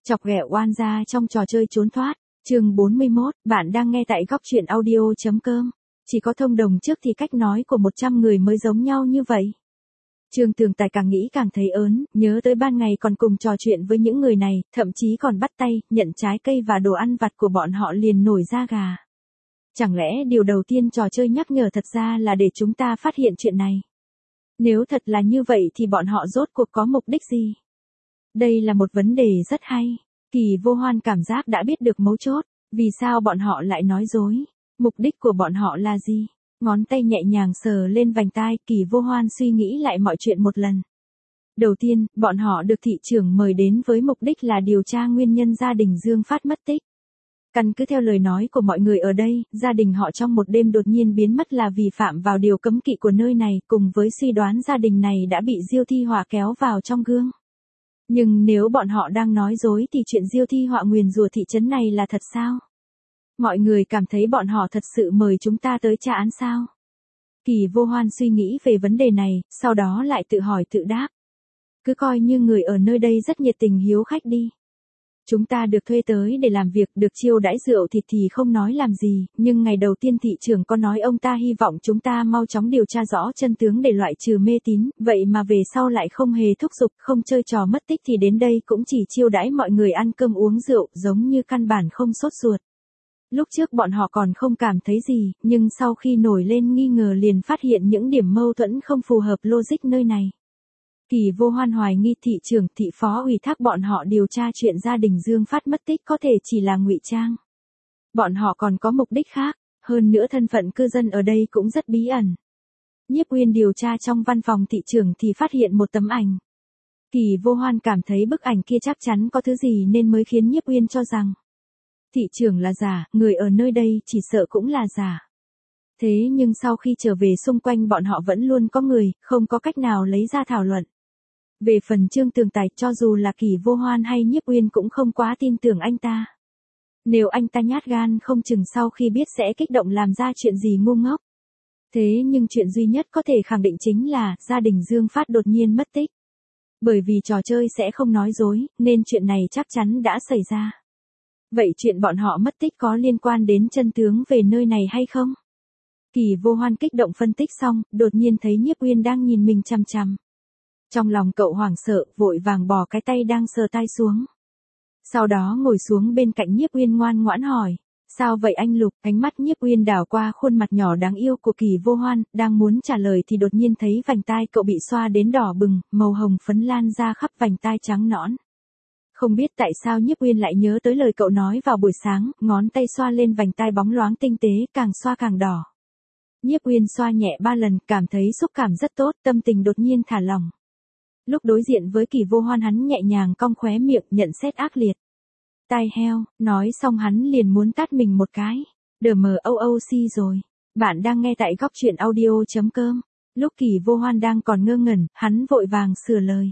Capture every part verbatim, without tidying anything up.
Chọc ghẹo oan gia trong trò chơi trốn thoát, chương bốn mươi mốt, bạn đang nghe tại góc truyện audio chấm com. Chỉ có thông đồng trước thì cách nói của một trăm người mới giống nhau như vậy. Trương Tường Tài càng nghĩ càng thấy ớn, nhớ tới ban ngày còn cùng trò chuyện với những người này, thậm chí còn bắt tay, nhận trái cây và đồ ăn vặt của bọn họ liền nổi da gà. Chẳng lẽ điều đầu tiên trò chơi nhắc nhở thật ra là để chúng ta phát hiện chuyện này? Nếu thật là như vậy thì bọn họ rốt cuộc có mục đích gì? Đây là một vấn đề rất hay. Kỳ Vô Hoan cảm giác đã biết được mấu chốt, vì sao bọn họ lại nói dối, mục đích của bọn họ là gì? Ngón tay nhẹ nhàng sờ lên vành tai, Kỳ Vô Hoan suy nghĩ lại mọi chuyện một lần. Đầu tiên, bọn họ được thị trưởng mời đến với mục đích là điều tra nguyên nhân gia đình Dương Phát mất tích. Căn cứ theo lời nói của mọi người ở đây, gia đình họ trong một đêm đột nhiên biến mất là vì phạm vào điều cấm kỵ của nơi này, cùng với suy đoán gia đình này đã bị Diêu Thi Họa kéo vào trong gương. Nhưng nếu bọn họ đang nói dối thì chuyện Diêu Thi Họa nguyền rủa thị trấn này là thật sao? Mọi người cảm thấy bọn họ thật sự mời chúng ta tới tra án sao? Kỳ Vô Hoan suy nghĩ về vấn đề này, sau đó lại tự hỏi tự đáp. Cứ coi như người ở nơi đây rất nhiệt tình hiếu khách đi. Chúng ta được thuê tới để làm việc, được chiêu đãi rượu thịt thì không nói làm gì, nhưng ngày đầu tiên thị trưởng có nói ông ta hy vọng chúng ta mau chóng điều tra rõ chân tướng để loại trừ mê tín, vậy mà về sau lại không hề thúc giục, không chơi trò mất tích thì đến đây cũng chỉ chiêu đãi mọi người ăn cơm uống rượu, giống như căn bản không sốt ruột. Lúc trước bọn họ còn không cảm thấy gì, nhưng sau khi nổi lên nghi ngờ liền phát hiện những điểm mâu thuẫn không phù hợp logic nơi này. Kỳ Vô Hoan hoài nghi thị trưởng, thị phó ủy thác bọn họ điều tra chuyện gia đình Dương Phát mất tích có thể chỉ là ngụy trang. Bọn họ còn có mục đích khác, hơn nữa thân phận cư dân ở đây cũng rất bí ẩn. Nhiếp Uyên điều tra trong văn phòng thị trưởng thì phát hiện một tấm ảnh. Kỳ Vô Hoan cảm thấy bức ảnh kia chắc chắn có thứ gì nên mới khiến Nhiếp Uyên cho rằng thị trưởng là giả, người ở nơi đây chỉ sợ cũng là giả. Thế nhưng sau khi trở về xung quanh bọn họ vẫn luôn có người, không có cách nào lấy ra thảo luận. Về phần Trương Tường Tài, cho dù là Kỳ Vô Hoan hay Nhiếp Uyên cũng không quá tin tưởng anh ta. Nếu anh ta nhát gan không chừng sau khi biết sẽ kích động làm ra chuyện gì ngu ngốc. Thế nhưng chuyện duy nhất có thể khẳng định chính là gia đình Dương Phát đột nhiên mất tích. Bởi vì trò chơi sẽ không nói dối, nên chuyện này chắc chắn đã xảy ra. Vậy chuyện bọn họ mất tích có liên quan đến chân tướng về nơi này hay không? Kỳ Vô Hoan kích động phân tích xong, đột nhiên thấy Nhiếp Uyên đang nhìn mình chằm chằm. Trong lòng cậu hoảng sợ, vội vàng bỏ cái tay đang sờ tai xuống. Sau đó ngồi xuống bên cạnh Nhiếp Uyên ngoan ngoãn hỏi. Sao vậy anh Lục? Ánh mắt Nhiếp Uyên đảo qua khuôn mặt nhỏ đáng yêu của Kỳ Vô Hoan, đang muốn trả lời thì đột nhiên thấy vành tai cậu bị xoa đến đỏ bừng, màu hồng phấn lan ra khắp vành tai trắng nõn. Không biết tại sao Nhiếp Uyên lại nhớ tới lời cậu nói vào buổi sáng, ngón tay xoa lên vành tai bóng loáng tinh tế, càng xoa càng đỏ. Nhiếp Uyên xoa nhẹ ba lần, cảm thấy xúc cảm rất tốt, tâm tình đột nhiên thả lỏng. Lúc đối diện với Kỳ Vô Hoan hắn nhẹ nhàng cong khóe miệng, nhận xét ác liệt. Tai heo, nói xong hắn liền muốn tát mình một cái. Đờ mờ âu âu si rồi. Bạn đang nghe tại góc truyện audio chấm com. Lúc Kỳ Vô Hoan đang còn ngơ ngẩn, hắn vội vàng sửa lời.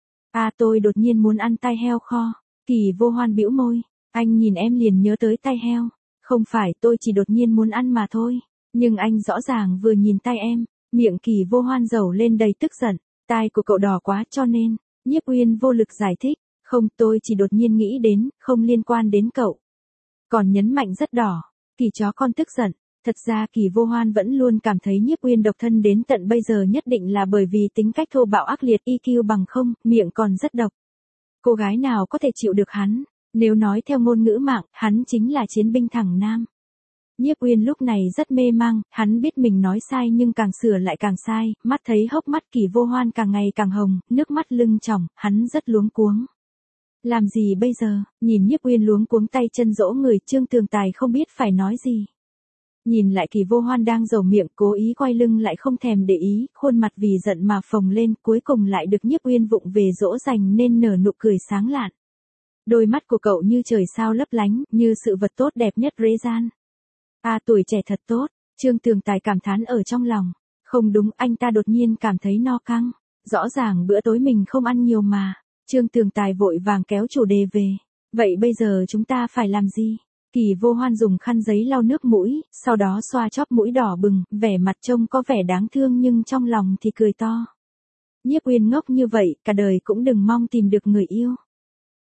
À tôi đột nhiên muốn ăn tai heo kho. Kỳ Vô Hoan bĩu môi. Anh nhìn em liền nhớ tới tai heo. Không phải, tôi chỉ đột nhiên muốn ăn mà thôi. Nhưng anh rõ ràng vừa nhìn tai em. Miệng Kỳ Vô Hoan dầu lên đầy tức giận. Tai của cậu đỏ quá cho nên. Nhiếp Uyên vô lực giải thích. Không, tôi chỉ đột nhiên nghĩ đến, không liên quan đến cậu. Còn nhấn mạnh rất đỏ. Kỳ chó con tức giận. Thật ra Kỳ Vô Hoan vẫn luôn cảm thấy Nhiếp Uyên độc thân đến tận bây giờ nhất định là bởi vì tính cách thô bạo ác liệt, i kiu bằng không, miệng còn rất độc. Cô gái nào có thể chịu được hắn? Nếu nói theo ngôn ngữ mạng, hắn chính là chiến binh thẳng nam. Nhiếp Uyên lúc này rất mê mang, hắn biết mình nói sai nhưng càng sửa lại càng sai, mắt thấy hốc mắt Kỳ Vô Hoan càng ngày càng hồng, nước mắt lưng tròng, hắn rất luống cuống. Làm gì bây giờ? Nhìn Nhiếp Uyên luống cuống tay chân dỗ người, Trương Tường Tài không biết phải nói gì. Nhìn lại Kỳ Vô Hoan đang dầu miệng, cố ý quay lưng lại không thèm để ý, khuôn mặt vì giận mà phồng lên, cuối cùng lại được Nhiếp Uyên vụng về dỗ dành nên nở nụ cười sáng lạn. Đôi mắt của cậu như trời sao lấp lánh, như sự vật tốt đẹp nhất rễ gian. À tuổi trẻ thật tốt, Trương Tường Tài cảm thán ở trong lòng. Không đúng, anh ta đột nhiên cảm thấy no căng. Rõ ràng bữa tối mình không ăn nhiều mà. Trương Tường Tài vội vàng kéo chủ đề về. Vậy bây giờ chúng ta phải làm gì? Kỳ Vô Hoan dùng khăn giấy lau nước mũi, sau đó xoa chóp mũi đỏ bừng, vẻ mặt trông có vẻ đáng thương nhưng trong lòng thì cười to. Nhiếp Uyên ngốc như vậy, cả đời cũng đừng mong tìm được người yêu.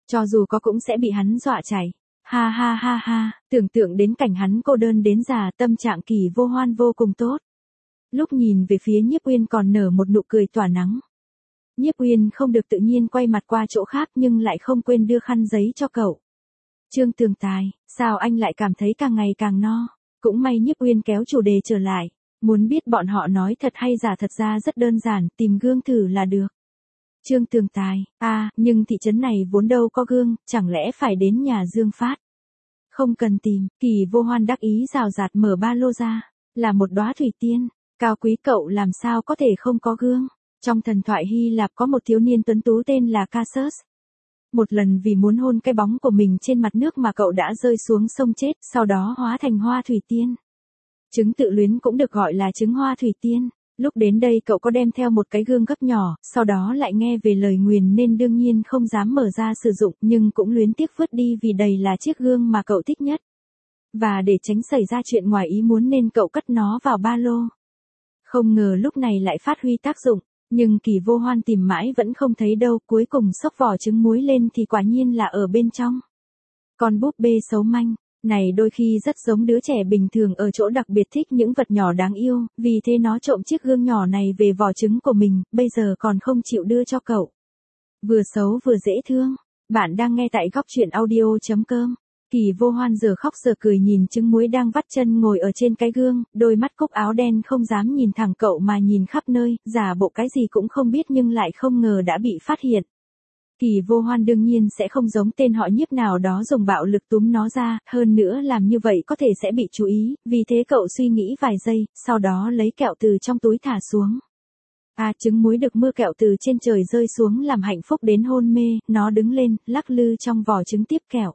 Cho dù có cũng sẽ bị hắn dọa chảy. Ha ha ha ha, tưởng tượng đến cảnh hắn cô đơn đến già, tâm trạng Kỳ Vô Hoan vô cùng tốt. Lúc nhìn về phía Nhiếp Uyên còn nở một nụ cười tỏa nắng. Nhiếp Uyên không được tự nhiên quay mặt qua chỗ khác nhưng lại không quên đưa khăn giấy cho cậu. Trương Tường Tài, sao anh lại cảm thấy càng ngày càng no? Cũng may Nhiếp Uyên kéo chủ đề trở lại. Muốn biết bọn họ nói thật hay giả, thật ra rất đơn giản, tìm gương thử là được. Trương Tường Tài, à, nhưng thị trấn này vốn đâu có gương, chẳng lẽ phải đến nhà Dương Phát? Không cần tìm, Kỳ Vô Hoan đắc ý rào rạt mở ba lô ra, là một đóa thủy tiên, cao quý cậu làm sao có thể không có gương. Trong thần thoại Hy Lạp có một thiếu niên tuấn tú tên là Casus. Một lần vì muốn hôn cái bóng của mình trên mặt nước mà cậu đã rơi xuống sông chết, sau đó hóa thành hoa thủy tiên. Trứng tự luyến cũng được gọi là trứng hoa thủy tiên. Lúc đến đây cậu có đem theo một cái gương gấp nhỏ, sau đó lại nghe về lời nguyền nên đương nhiên không dám mở ra sử dụng, nhưng cũng luyến tiếc vứt đi vì đầy là chiếc gương mà cậu thích nhất. Và để tránh xảy ra chuyện ngoài ý muốn nên cậu cất nó vào ba lô. Không ngờ lúc này lại phát huy tác dụng, nhưng Kỳ Vô Hoan tìm mãi vẫn không thấy đâu, cuối cùng xốc vỏ trứng muối lên thì quả nhiên là ở bên trong. Con búp bê xấu manh này đôi khi rất giống đứa trẻ bình thường ở chỗ đặc biệt thích những vật nhỏ đáng yêu, vì thế nó trộm chiếc gương nhỏ này về vỏ trứng của mình, bây giờ còn không chịu đưa cho cậu. Vừa xấu vừa dễ thương. Bạn đang nghe tại góc truyện audio chấm com. Kỳ Vô Hoan giờ khóc giờ cười nhìn trứng muối đang vắt chân ngồi ở trên cái gương, đôi mắt cúc áo đen không dám nhìn thẳng cậu mà nhìn khắp nơi, giả bộ cái gì cũng không biết nhưng lại không ngờ đã bị phát hiện. Kỳ Vô Hoan đương nhiên sẽ không giống tên họ Nhiếp nào đó dùng bạo lực túm nó ra, hơn nữa làm như vậy có thể sẽ bị chú ý, vì thế cậu suy nghĩ vài giây, sau đó lấy kẹo từ trong túi thả xuống. À, trứng muối được mưa kẹo từ trên trời rơi xuống làm hạnh phúc đến hôn mê, nó đứng lên, lắc lư trong vỏ trứng tiếp kẹo.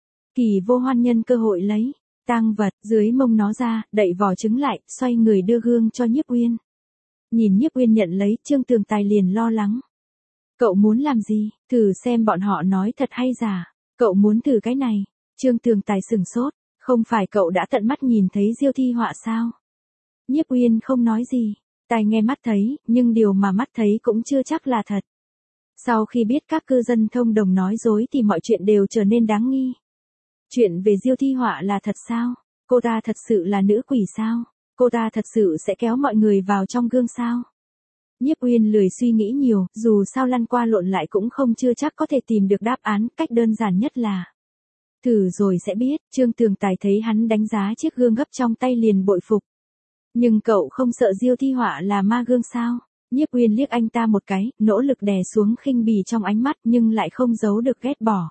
Kỳ Vô Hoan nhân cơ hội lấy tang vật dưới mông nó ra, đậy vỏ trứng lại, xoay người đưa gương cho Nhiếp Uyên. Nhìn Nhiếp Uyên nhận lấy, Trương Tường Tài liền lo lắng. Cậu muốn làm gì? Thử xem bọn họ nói thật hay giả. Cậu muốn thử cái này. Trương Tường Tài sửng sốt. Không phải cậu đã tận mắt nhìn thấy diêu thi họa sao? Nhiếp Uyên không nói gì. Tai nghe mắt thấy, nhưng điều mà mắt thấy cũng chưa chắc là thật. Sau khi biết các cư dân thông đồng nói dối thì mọi chuyện đều trở nên đáng nghi. Chuyện về diêu thi họa là thật sao? Cô ta thật sự là nữ quỷ sao? Cô ta thật sự sẽ kéo mọi người vào trong gương sao? Nhiếp Uyên lười suy nghĩ nhiều, dù sao lăn qua lộn lại cũng không chưa chắc có thể tìm được đáp án, cách đơn giản nhất là thử rồi sẽ biết. Trương Tường Tài thấy hắn đánh giá chiếc gương gấp trong tay liền bội phục. Nhưng cậu không sợ diêu thi họa là ma gương sao? Nhiếp Uyên liếc anh ta một cái, nỗ lực đè xuống khinh bỉ trong ánh mắt nhưng lại không giấu được ghét bỏ.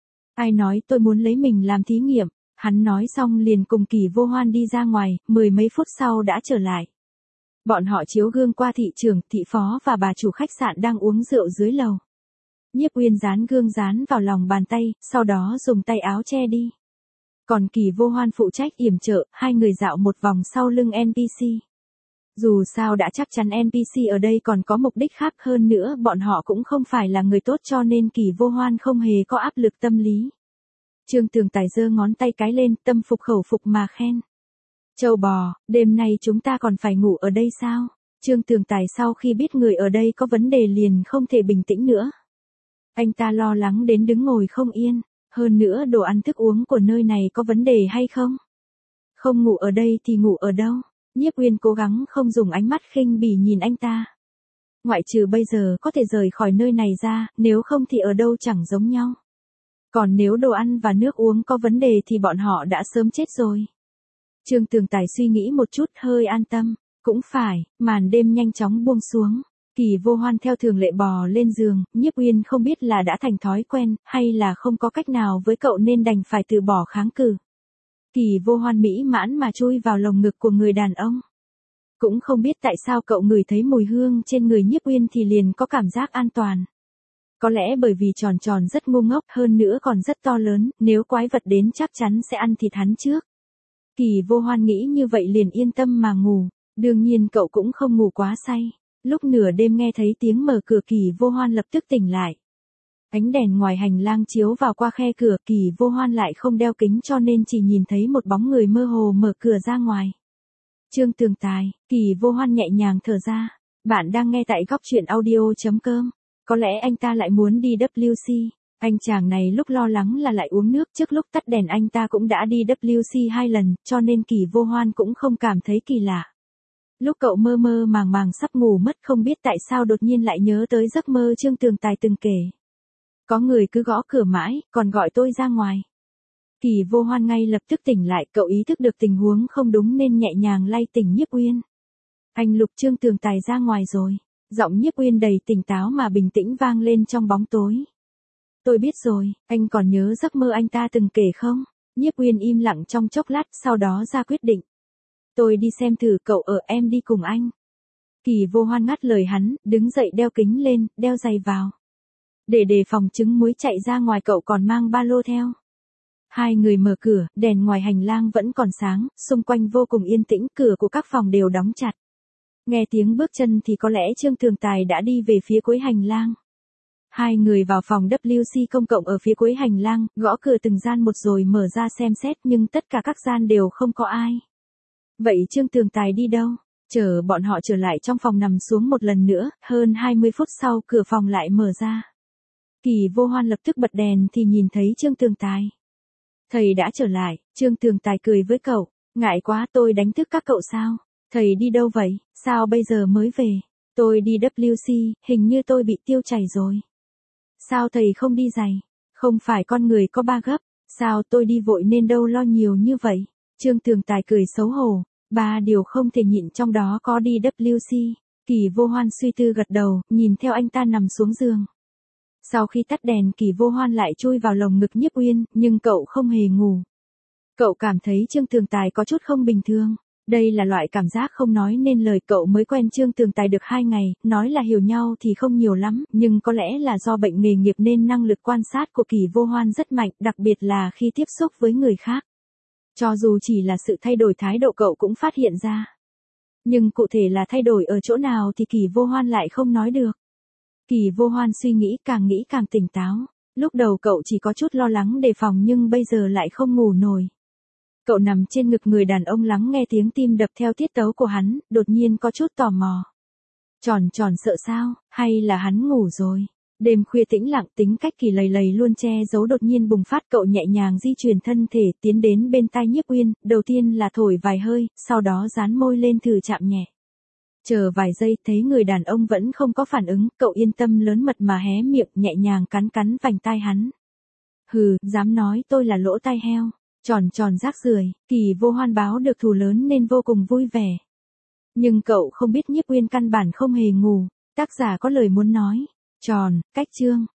Ai nói tôi muốn lấy mình làm thí nghiệm? Hắn nói xong liền cùng Kỳ Vô Hoan đi ra ngoài, mười mấy phút sau đã trở lại. Bọn họ chiếu gương qua thị trưởng, thị phó và bà chủ khách sạn đang uống rượu dưới lầu. Nhiếp Uyên dán gương dán vào lòng bàn tay, sau đó dùng tay áo che đi. Còn Kỳ Vô Hoan phụ trách yểm trợ, hai người dạo một vòng sau lưng en pê xê. Dù sao đã chắc chắn en pê xê ở đây còn có mục đích khác hơn nữa, bọn họ cũng không phải là người tốt cho nên Kỳ Vô Hoan không hề có áp lực tâm lý. Trương Tường Tài giơ ngón tay cái lên, tâm phục khẩu phục mà khen. Châu bò, đêm nay chúng ta còn phải ngủ ở đây sao? Trương Tường Tài sau khi biết người ở đây có vấn đề liền không thể bình tĩnh nữa. Anh ta lo lắng đến đứng ngồi không yên, hơn nữa đồ ăn thức uống của nơi này có vấn đề hay không? Không ngủ ở đây thì ngủ ở đâu? Nhiếp Uyên cố gắng không dùng ánh mắt khinh bỉ nhìn anh ta. Ngoại trừ bây giờ có thể rời khỏi nơi này ra, nếu không thì ở đâu chẳng giống nhau. Còn nếu đồ ăn và nước uống có vấn đề thì bọn họ đã sớm chết rồi. Trương Tường Tài suy nghĩ một chút hơi an tâm. Cũng phải, màn đêm nhanh chóng buông xuống. Kỳ Vô Hoan theo thường lệ bò lên giường, Nhiếp Uyên không biết là đã thành thói quen, hay là không có cách nào với cậu nên đành phải từ bỏ kháng cự. Kỳ Vô Hoan mỹ mãn mà chui vào lồng ngực của người đàn ông. Cũng không biết tại sao cậu ngửi thấy mùi hương trên người Nhiếp Uyên thì liền có cảm giác an toàn. Có lẽ bởi vì tròn tròn rất ngu ngốc, hơn nữa còn rất to lớn, nếu quái vật đến chắc chắn sẽ ăn thịt hắn trước. Kỳ Vô Hoan nghĩ như vậy liền yên tâm mà ngủ, đương nhiên cậu cũng không ngủ quá say. Lúc nửa đêm nghe thấy tiếng mở cửa Kỳ Vô Hoan lập tức tỉnh lại. Ánh đèn ngoài hành lang chiếu vào qua khe cửa, Kỳ Vô Hoan lại không đeo kính cho nên chỉ nhìn thấy một bóng người mơ hồ mở cửa ra ngoài. Trương Tường Tài, Kỳ Vô Hoan nhẹ nhàng thở ra. Bạn đang nghe tại góc truyện audio chấm com. Có lẽ anh ta lại muốn đi vê kép xê. Anh chàng này lúc lo lắng là lại uống nước, trước lúc tắt đèn anh ta cũng đã đi W C hai lần, cho nên Kỳ Vô Hoan cũng không cảm thấy kỳ lạ. Lúc cậu mơ mơ màng màng sắp ngủ mất không biết tại sao đột nhiên lại nhớ tới giấc mơ Trương Tường Tài từng kể. Có người cứ gõ cửa mãi, còn gọi tôi ra ngoài. Kỳ Vô Hoan ngay lập tức tỉnh lại, cậu ý thức được tình huống không đúng nên nhẹ nhàng lay tỉnh Nhiếp Uyên. Anh Lục, Trương Tường Tài ra ngoài rồi. Giọng Nhiếp Uyên đầy tỉnh táo mà bình tĩnh vang lên trong bóng tối. Tôi biết rồi, anh còn nhớ giấc mơ anh ta từng kể không? Nhiếp Uyên im lặng trong chốc lát, sau đó ra quyết định. Tôi đi xem thử, cậu ở, em đi cùng anh. Kỳ Vô Hoan ngắt lời hắn, đứng dậy đeo kính lên, đeo giày vào. Để đề phòng trứng muối chạy ra ngoài, cậu còn mang ba lô theo. Hai người mở cửa, đèn ngoài hành lang vẫn còn sáng, xung quanh vô cùng yên tĩnh, cửa của các phòng đều đóng chặt. Nghe tiếng bước chân thì có lẽ Trương Tường Tài đã đi về phía cuối hành lang. Hai người vào phòng W C công cộng ở phía cuối hành lang, gõ cửa từng gian một rồi mở ra xem xét nhưng tất cả các gian đều không có ai. Vậy Trương Tường Tài đi đâu? Chờ bọn họ trở lại trong phòng nằm xuống một lần nữa, hơn hai mươi phút sau cửa phòng lại mở ra. Kỳ Vô Hoan lập tức bật đèn thì nhìn thấy Trương Tường Tài. Thầy đã trở lại, Trương Tường Tài cười với cậu, ngại quá tôi đánh thức các cậu sao? Thầy đi đâu vậy, sao bây giờ mới về? Tôi đi W C, hình như tôi bị tiêu chảy rồi. Sao thầy không đi giày? Không phải con người có ba gấp, sao tôi đi vội nên đâu lo nhiều như vậy? Trương Tường Tài cười xấu hổ, ba điều không thể nhịn trong đó có đi W C. Kỳ Vô Hoan suy tư gật đầu, nhìn theo anh ta nằm xuống giường. Sau khi tắt đèn, Kỳ Vô Hoan lại chui vào lồng ngực Nhiếp Uyên, nhưng cậu không hề ngủ. Cậu cảm thấy Trương Tường Tài có chút không bình thường. Đây là loại cảm giác không nói nên lời, cậu mới quen Trương Tường Tài được hai ngày, nói là hiểu nhau thì không nhiều lắm, nhưng có lẽ là do bệnh nghề nghiệp nên năng lực quan sát của Kỳ Vô Hoan rất mạnh, đặc biệt là khi tiếp xúc với người khác. Cho dù chỉ là sự thay đổi thái độ cậu cũng phát hiện ra. Nhưng cụ thể là thay đổi ở chỗ nào thì Kỳ Vô Hoan lại không nói được. Kỳ Vô Hoan suy nghĩ, càng nghĩ càng tỉnh táo. Lúc đầu cậu chỉ có chút lo lắng đề phòng nhưng bây giờ lại không ngủ nổi. Cậu nằm trên ngực người đàn ông lắng nghe tiếng tim đập theo tiết tấu của hắn, đột nhiên có chút tò mò. Tròn tròn sợ sao, hay là hắn ngủ rồi? Đêm khuya tĩnh lặng, tính cách Kỳ lầy lầy luôn che giấu đột nhiên bùng phát, cậu nhẹ nhàng di chuyển thân thể tiến đến bên tai Nhiếp Uyên, đầu tiên là thổi vài hơi, sau đó dán môi lên thử chạm nhẹ. Chờ vài giây thấy người đàn ông vẫn không có phản ứng, cậu yên tâm lớn mật mà hé miệng nhẹ nhàng cắn cắn vành tai hắn. Hừ, dám nói tôi là lỗ tai heo. Tròn tròn rác rưởi. Kỳ Vô Hoan báo được thù lớn nên vô cùng vui vẻ. Nhưng cậu không biết Nhiếp Uyên căn bản không hề ngủ. Tác giả có lời muốn nói. Tròn, cách chương.